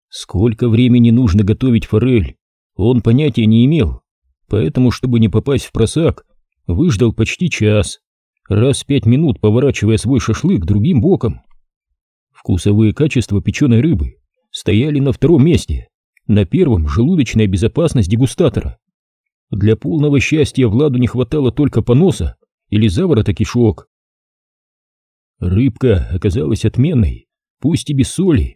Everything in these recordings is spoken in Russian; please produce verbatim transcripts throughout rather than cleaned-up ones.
Сколько времени нужно готовить форель, он понятия не имел, поэтому, чтобы не попасть в просак, выждал почти час, раз пять минут поворачивая свой шашлык другим боком. Вкусовые качества печеной рыбы стояли на втором месте, на первом — желудочная безопасность дегустатора. Для полного счастья Владу не хватало только поноса или заворота кишок. Рыбка оказалась отменной, пусть и без соли.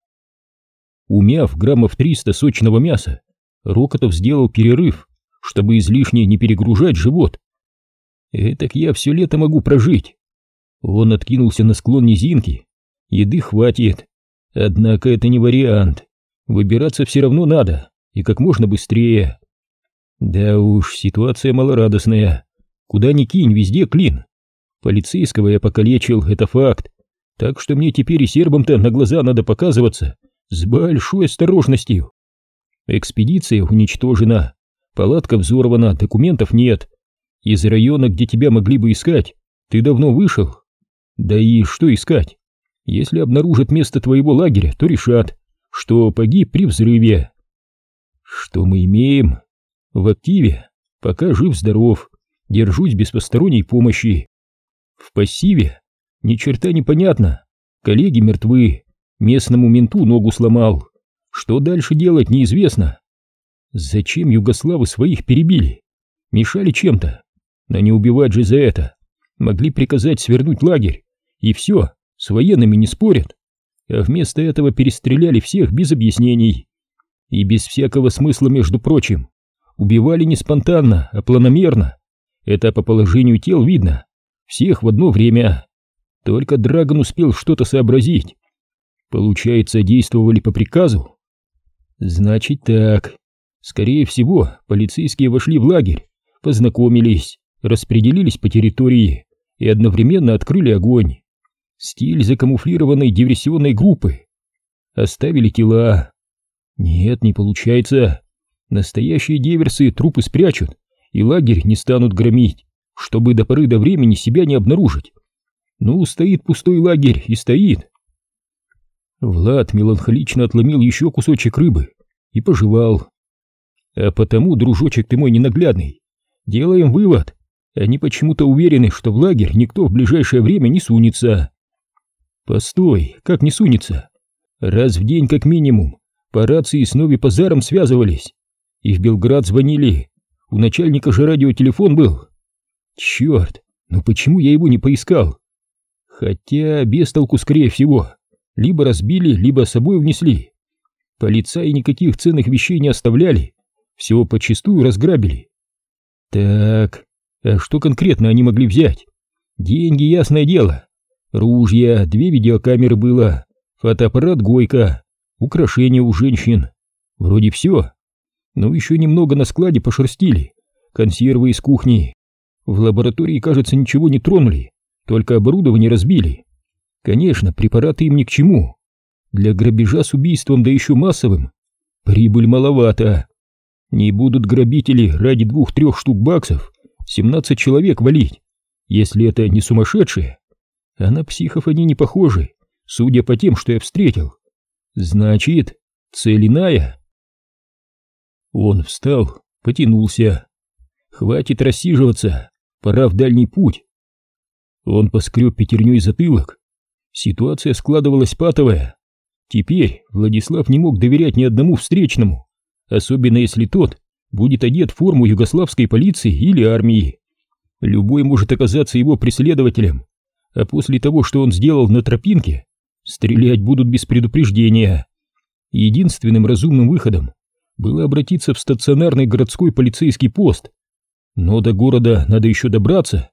Умяв граммов триста сочного мяса, Рокотов сделал перерыв, чтобы излишне не перегружать живот. «Этак я все лето могу прожить». Он откинулся на склон низинки. Еды хватит. Однако это не вариант. Выбираться все равно надо, и как можно быстрее. Да уж, ситуация малорадостная. Куда ни кинь, везде клин. Полицейского я покалечил, это факт. Так что мне теперь и сербам-то на глаза надо показываться с большой осторожностью. Экспедиция уничтожена, палатка взорвана, документов нет. Из района, где тебя могли бы искать, ты давно вышел. Да и что искать? Если обнаружат место твоего лагеря, то решат, что погиб при взрыве. Что мы имеем? В активе пока жив-здоров, держусь без посторонней помощи. В пассиве ни черта не понятно. Коллеги мертвы, местному менту ногу сломал. Что дальше делать, неизвестно. Зачем югославы своих перебили? Мешали чем-то? Но не убивать же за это. Могли приказать свернуть лагерь, и все, с военными не спорят. А вместо этого перестреляли всех без объяснений. И без всякого смысла, между прочим. Убивали не спонтанно, а планомерно. Это по положению тел видно. Всех в одно время. Только Драгон успел что-то сообразить. Получается, действовали по приказу? Значит так. Скорее всего, полицейские вошли в лагерь, познакомились, распределились по территории и одновременно открыли огонь. Стиль закамуфлированной диверсионной группы. Оставили тела. Нет, не получается. Настоящие диверсы трупы спрячут и лагерь не станут громить, чтобы до поры до времени себя не обнаружить. Ну, стоит пустой лагерь и стоит. Влад меланхолично отломил еще кусочек рыбы и пожевал. А потому, дружочек ты мой ненаглядный, делаем вывод. Они почему-то уверены, что в лагерь никто в ближайшее время не сунется. Постой, как не сунется? Раз в день как минимум по рации с Нови-Пазаром связывались. И в Белград звонили. У начальника же радиотелефон был. Черт, ну почему я его не поискал? Хотя без толку, скорее всего. Либо разбили, либо с собой унесли. Полицаи никаких ценных вещей не оставляли. Все почистую разграбили. Так, а что конкретно они могли взять? Деньги, ясное дело. Ружья, две видеокамеры было, фотоаппарат Гойко, украшения у женщин. Вроде все. Но еще немного на складе пошерстили. Консервы из кухни. В лаборатории, кажется, ничего не тронули, только оборудование разбили. Конечно, препараты им ни к чему. Для грабежа с убийством, да еще массовым, прибыль маловато. Не будут грабители ради двух-трех штук баксов семнадцать человек валить, если это не сумасшедшие. А на психов они не похожи, судя по тем, что я встретил. Значит, цель иная. Он встал, потянулся. Хватит рассиживаться, пора в дальний путь. Он поскреб пятерней затылок. Ситуация складывалась патовая. Теперь Владислав не мог доверять ни одному встречному, особенно если тот будет одет в форму югославской полиции или армии. Любой может оказаться его преследователем, а после того, что он сделал на тропинке, стрелять будут без предупреждения. Единственным разумным выходом было обратиться в стационарный городской полицейский пост. Но до города надо еще добраться.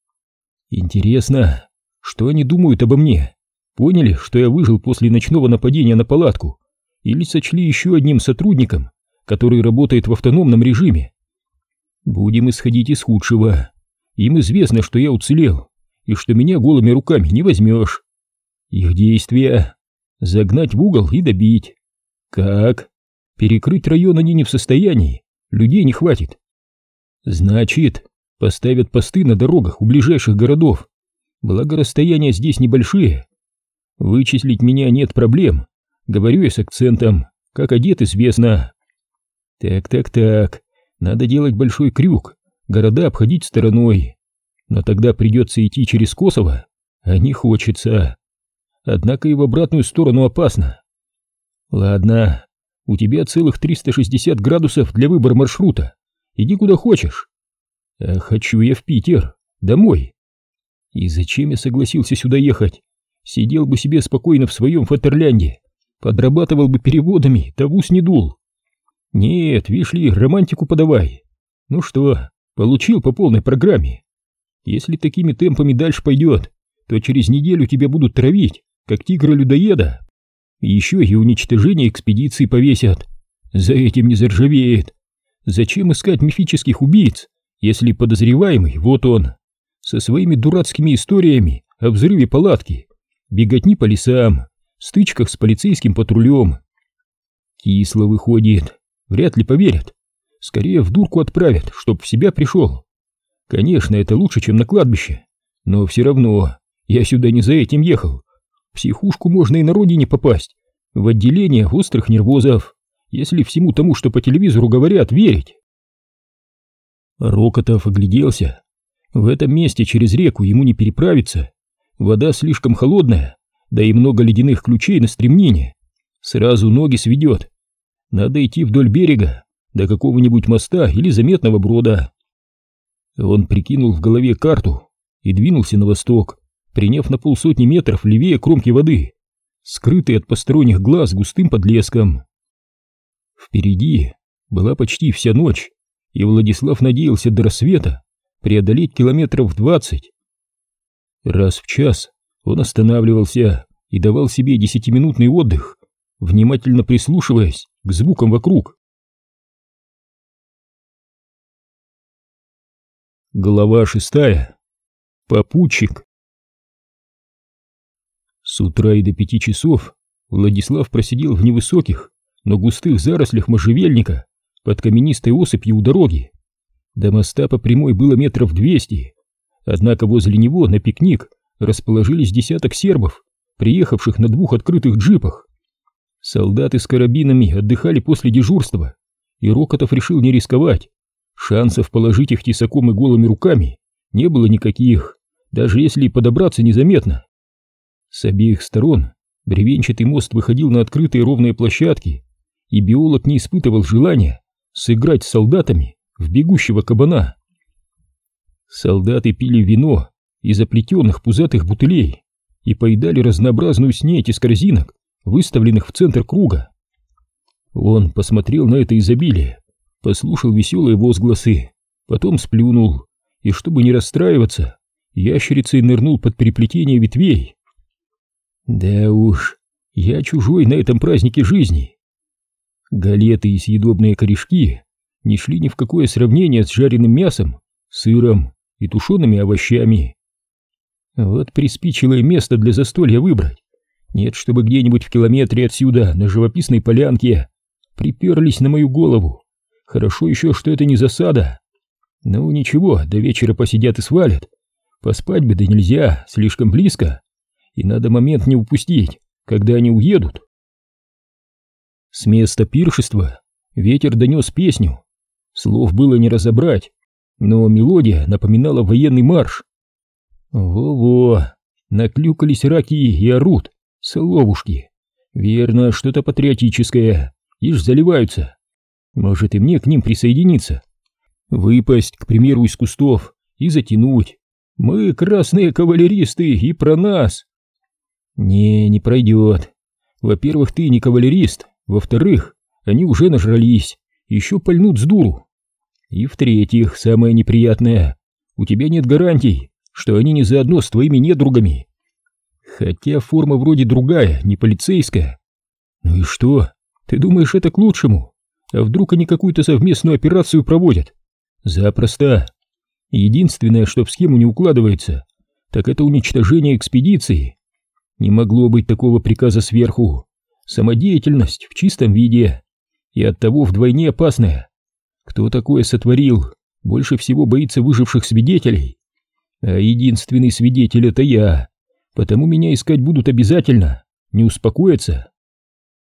Интересно, что они думают обо мне? Поняли, что я выжил после ночного нападения на палатку? Или сочли еще одним сотрудником, который работает в автономном режиме? Будем исходить из худшего. Им известно, что я уцелел, и что меня голыми руками не возьмешь. Их действия — загнать в угол и добить. Как? Перекрыть район они не в состоянии, людей не хватит. Значит, поставят посты на дорогах у ближайших городов. Благо расстояния здесь небольшие. Вычислить меня нет проблем, Говорю я с акцентом, как одет известно. Так-так-так, надо делать большой крюк, города обходить стороной. Но тогда придется идти через Косово, а не хочется. Однако и в обратную сторону опасно. Ладно, у тебя целых триста шестьдесят градусов для выбора маршрута. Иди куда хочешь. А хочу я в Питер, домой. И зачем я согласился сюда ехать? Сидел бы себе спокойно в своем Фатерлянде, подрабатывал бы переводами, да в ус не дул. Нет, вишь ли, романтику подавай. Ну что, получил по полной программе. Если такими темпами дальше пойдет, то через неделю тебя будут травить, как тигра-людоеда. Еще и уничтожение экспедиции повесят. За этим не заржавеет. Зачем искать мифических убийц, если подозреваемый, вот он, со своими дурацкими историями о взрыве палатки, беготни по лесам, стычках с полицейским патрулем. Кисло выходит, вряд ли поверят. Скорее в дурку отправят, чтоб в себя пришел. Конечно, это лучше, чем на кладбище, но все равно я сюда не за этим ехал. В психушку можно и на родине попасть, в отделение острых нервозов, если всему тому, что по телевизору говорят, верить. Рокотов огляделся. В этом месте через реку ему не переправиться. Вода слишком холодная, да и много ледяных ключей на стремнине. Сразу ноги сведет. Надо идти вдоль берега, до какого-нибудь моста или заметного брода. Он прикинул в голове карту и двинулся на восток, приняв на полсотни метров левее кромки воды, скрытый от посторонних глаз густым подлеском. Впереди была почти вся ночь, и Владислав надеялся до рассвета преодолеть километров двадцать. Раз в час он останавливался и давал себе десятиминутный отдых, внимательно прислушиваясь к звукам вокруг. Глава шестая. Попутчик. С утра и до пяти часов Владислав просидел в невысоких, но густых зарослях можжевельника под каменистой осыпью у дороги. До моста по прямой было метров двести, однако возле него на пикник расположились десяток сербов, приехавших на двух открытых джипах. Солдаты с карабинами отдыхали после дежурства, и Рокотов решил не рисковать. Шансов положить их тесаком и голыми руками не было никаких, даже если подобраться незаметно. С обеих сторон бревенчатый мост выходил на открытые ровные площадки, и биолог не испытывал желания сыграть с солдатами в бегущего кабана. Солдаты пили вино из оплетенных пузатых бутылей и поедали разнообразную снеть из корзинок, выставленных в центр круга. Он посмотрел на это изобилие, послушал веселые возгласы, потом сплюнул и, чтобы не расстраиваться, ящерицей нырнул под переплетение ветвей. Да уж, я чужой на этом празднике жизни. Галеты и съедобные корешки не шли ни в какое сравнение с жареным мясом, сыром и тушеными овощами. Вот приспичило и место для застолья выбрать. Нет, чтобы где-нибудь в километре отсюда, на живописной полянке, приперлись на мою голову. Хорошо еще, что это не засада. Ну ничего, до вечера посидят и свалят. Поспать бы да нельзя, слишком близко. И надо момент не упустить, когда они уедут. С места пиршества ветер донес песню. Слов было не разобрать, но мелодия напоминала военный марш. Во-во, наклюкались раки и орут, соловушки. Верно, что-то патриотическое, ишь заливаются. Может и мне к ним присоединиться. Выпасть, к примеру, из кустов и затянуть. Мы красные кавалеристы и про нас. Не, не пройдет. Во-первых, ты не кавалерист. Во-вторых, они уже нажрались, еще пальнут с дуру. И в-третьих, самое неприятное, у тебя нет гарантий, что они не заодно с твоими недругами. Хотя форма вроде другая, не полицейская. Ну и что? Ты думаешь, это к лучшему? А вдруг они какую-то совместную операцию проводят? Запросто. Единственное, что в схему не укладывается, так это уничтожение экспедиции. Не могло быть такого приказа сверху. Самодеятельность в чистом виде. И оттого вдвойне опасная. Кто такое сотворил, больше всего боится выживших свидетелей. А единственный свидетель — это я. Потому меня искать будут обязательно. Не успокоятся.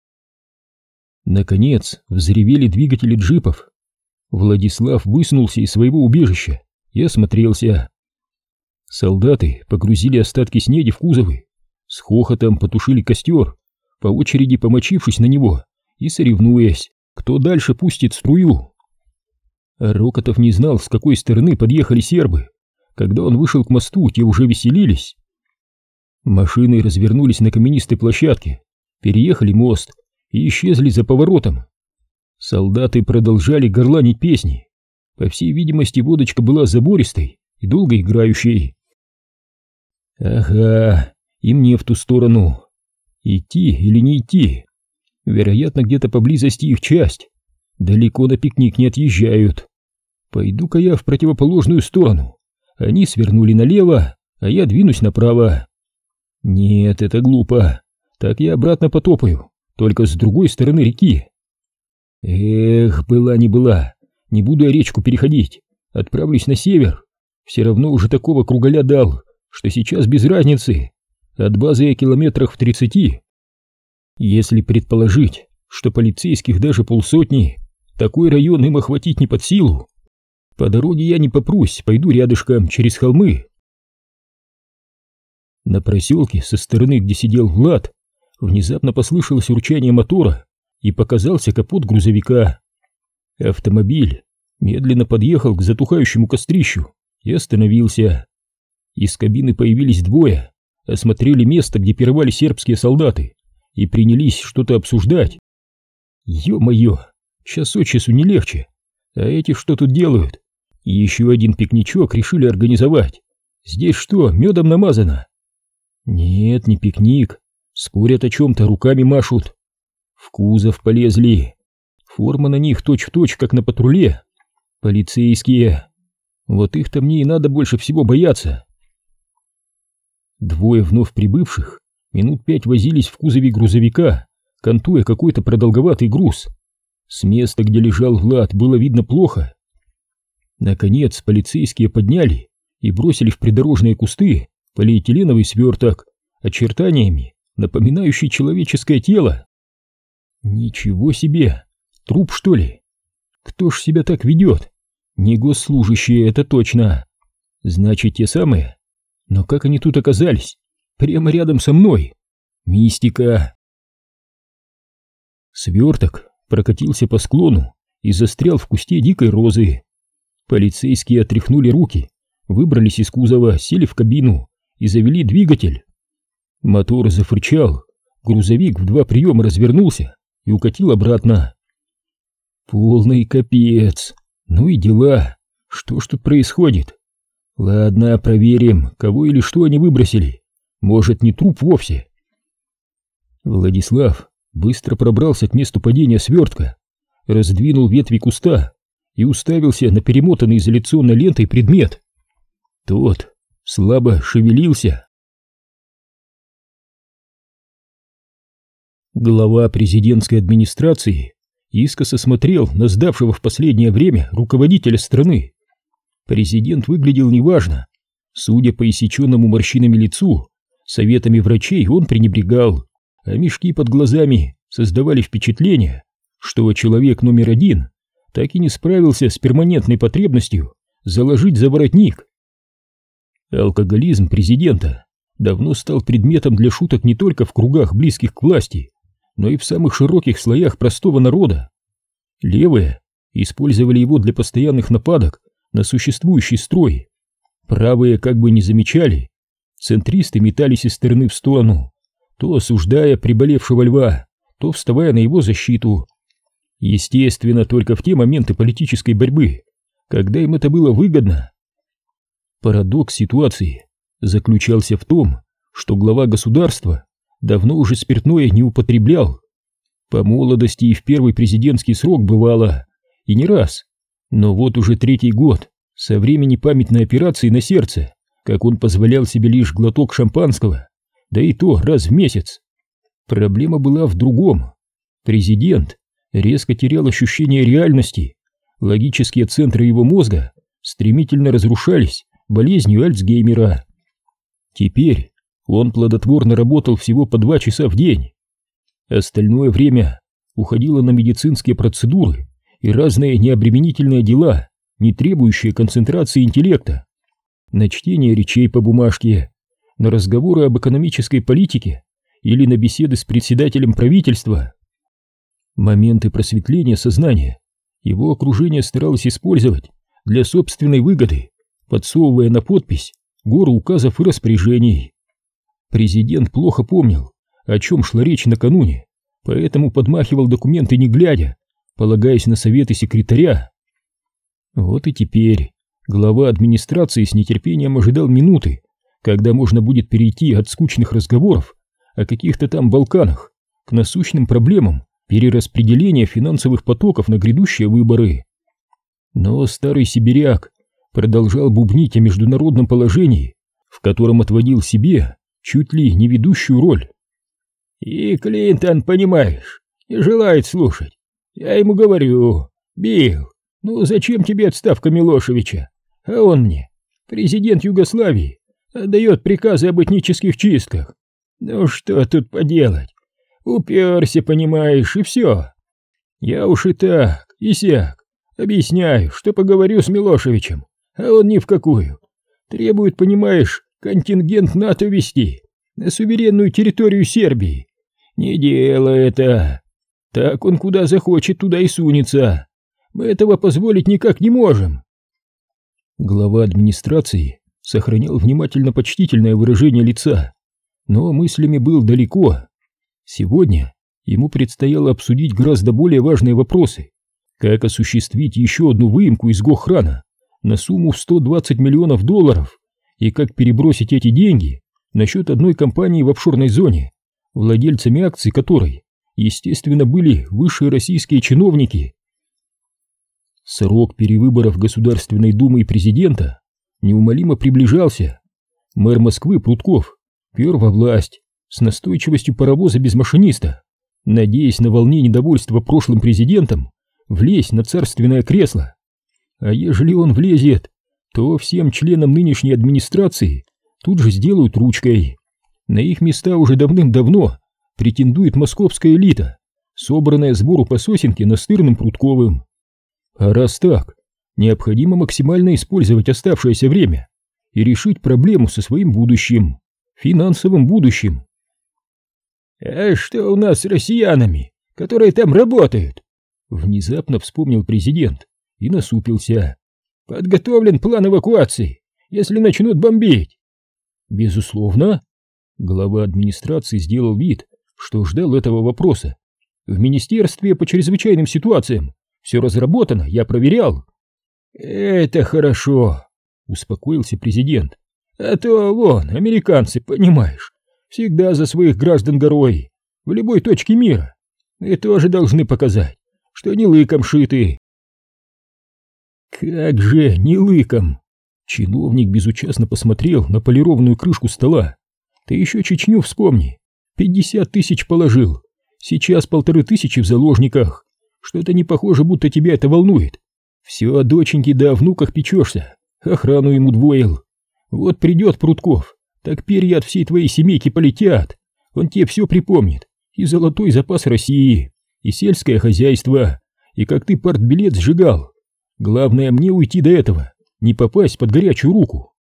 Наконец взревели двигатели джипов. Владислав высунулся из своего убежища и осмотрелся. Солдаты погрузили остатки снеди в кузовы, с хохотом потушили костер, по очереди помочившись на него и соревнуясь, кто дальше пустит струю. А Рокотов не знал, с какой стороны подъехали сербы. Когда он вышел к мосту, те уже веселились. Машины развернулись на каменистой площадке, переехали мост и исчезли за поворотом. Солдаты продолжали горланить песни. По всей видимости, водочка была забористой и долго играющей. Ага, и мне в ту сторону. Идти или не идти? Вероятно, где-то поблизости их часть. Далеко на пикник не отъезжают. Пойду-ка я в противоположную сторону. Они свернули налево, а я двинусь направо. Нет, это глупо. Так я обратно потопаю, только с другой стороны реки. Эх, была не была. Не буду я речку переходить. Отправлюсь на север. Все равно уже такого кругаля дал, что сейчас без разницы. От базы я километрах в тридцати. Если предположить, что полицейских даже полсотни, такой район им охватить не под силу. По дороге я не попрусь, пойду рядышком через холмы. На проселке со стороны, где сидел Влад, внезапно послышалось урчание мотора и показался капот грузовика. Автомобиль медленно подъехал к затухающему кострищу и остановился. Из кабины появились двое, осмотрели место, где пировали сербские солдаты, и принялись что-то обсуждать. Ё-моё, час от часу не легче. А эти что тут делают? Еще один пикничок решили организовать. Здесь что, медом намазано? Нет, не пикник. Спорят о чем-то, руками машут. В кузов полезли. Форма на них точь-в-точь, как на патруле. Полицейские. Вот их-то мне и надо больше всего бояться. Двое вновь прибывших минут пять возились в кузове грузовика, кантуя какой-то продолговатый груз. С места, где лежал Влад, было видно плохо. Наконец полицейские подняли и бросили в придорожные кусты полиэтиленовый сверток, очертаниями напоминающий человеческое тело. Ничего себе! Труп, что ли? Кто ж себя так ведет? Не госслужащие, это точно. Значит, те самые? Но как они тут оказались? Прямо рядом со мной? Мистика! Сверток прокатился по склону и застрял в кусте дикой розы. Полицейские отряхнули руки, выбрались из кузова, сели в кабину и завели двигатель. Мотор зафырчал, грузовик в два приема развернулся и укатил обратно. Полный капец. Ну и дела. Что ж тут происходит? Ладно, проверим, кого или что они выбросили. Может, не труп вовсе. Владислав быстро пробрался к месту падения свертка, раздвинул ветви куста и уставился на перемотанный изоляционной лентой предмет. Тот слабо шевелился. Глава президентской администрации искоса смотрел на сдавшего в последнее время руководителя страны. Президент выглядел неважно. Судя по иссеченному морщинами лицу, советами врачей он пренебрегал, а мешки под глазами создавали впечатление, что человек номер один так и не справился с перманентной потребностью заложить за воротник. Алкоголизм президента давно стал предметом для шуток не только в кругах, близких к власти, но и в самых широких слоях простого народа. Левые использовали его для постоянных нападок на существующий строй, правые как бы не замечали, центристы метались из стороны в сторону, то осуждая приболевшего льва, то вставая на его защиту. Естественно, только в те моменты политической борьбы, когда им это было выгодно. Парадокс ситуации заключался в том, что глава государства давно уже спиртное не употреблял. По молодости и в первый президентский срок бывало, и не раз. Но вот уже третий год, со времени памятной операции на сердце, как он позволял себе лишь глоток шампанского, да и то раз в месяц. Проблема была в другом. Президент резко терял ощущение реальности, логические центры его мозга стремительно разрушались болезнью Альцгеймера. Теперь он плодотворно работал всего по два часа в день. Остальное время уходило на медицинские процедуры и разные необременительные дела, не требующие концентрации интеллекта, на чтение речей по бумажке, на разговоры об экономической политике или на беседы с председателем правительства. Моменты просветления сознания его окружение старалось использовать для собственной выгоды, подсовывая на подпись гору указов и распоряжений. Президент плохо помнил, о чем шла речь накануне, поэтому подмахивал документы не глядя, полагаясь на советы секретаря. Вот и теперь глава администрации с нетерпением ожидал минуты, когда можно будет перейти от скучных разговоров о каких-то там Балканах к насущным проблемам перераспределения финансовых потоков на грядущие выборы. Но старый сибиряк продолжал бубнить о международном положении, в котором отводил себе чуть ли не ведущую роль. И Клинтон, понимаешь, не желает слушать. Я ему говорю: Билл, ну зачем тебе отставка Милошевича? А он мне: президент Югославии отдает приказы об этнических чистках. Ну что тут поделать? Уперся, понимаешь, и все. Я уж и так, и сяк объясняю, что поговорю с Милошевичем, а он ни в какую. Требует, понимаешь, контингент НАТО вести на суверенную территорию Сербии. Не делай это. Так он куда захочет, туда и сунется. Мы этого позволить никак не можем. Глава администрации сохранял внимательно почтительное выражение лица, но мыслями был далеко. Сегодня ему предстояло обсудить гораздо более важные вопросы: как осуществить еще одну выемку из Гохрана на сумму в сто двадцать миллионов долларов и как перебросить эти деньги на счет одной компании в офшорной зоне, владельцами акций которой, естественно, были высшие российские чиновники. Срок перевыборов Государственной Думы и президента неумолимо приближался. Мэр Москвы Прутков пер во власть с настойчивостью паровоза без машиниста, надеясь на волне недовольства прошлым президентом влезть на царственное кресло. А ежели он влезет, то всем членам нынешней администрации тут же сделают ручкой. На их места уже давным-давно претендует московская элита, собранная сбору по сосенке Настырным Прутковым. А раз так, необходимо максимально использовать оставшееся время и решить проблему со своим будущим, финансовым будущим. «А что у нас с россиянами, которые там работают?» Внезапно вспомнил президент и насупился. «Подготовлен план эвакуации, если начнут бомбить?» «Безусловно». Глава администрации сделал вид, что ждал этого вопроса. «В министерстве по чрезвычайным ситуациям все разработано, я проверял». «Это хорошо», — успокоился президент. «А то вон, американцы, понимаешь, всегда за своих граждан горой, в любой точке мира, и тоже должны показать, что не лыком шиты». «Как же не лыком?» Чиновник безучастно посмотрел на полированную крышку стола. «Ты еще Чечню вспомни. Пятьдесят тысяч положил, сейчас полторы тысячи в заложниках. Что-то не похоже, будто тебя это волнует. Все о доченьке да о внуках печешься, охрану ему удвоил. Вот придет Прутков, так перья от всей твоей семейки полетят. Он тебе все припомнит, и золотой запас России, и сельское хозяйство, и как ты партбилет сжигал. Главное мне уйти до этого, не попасть под горячую руку».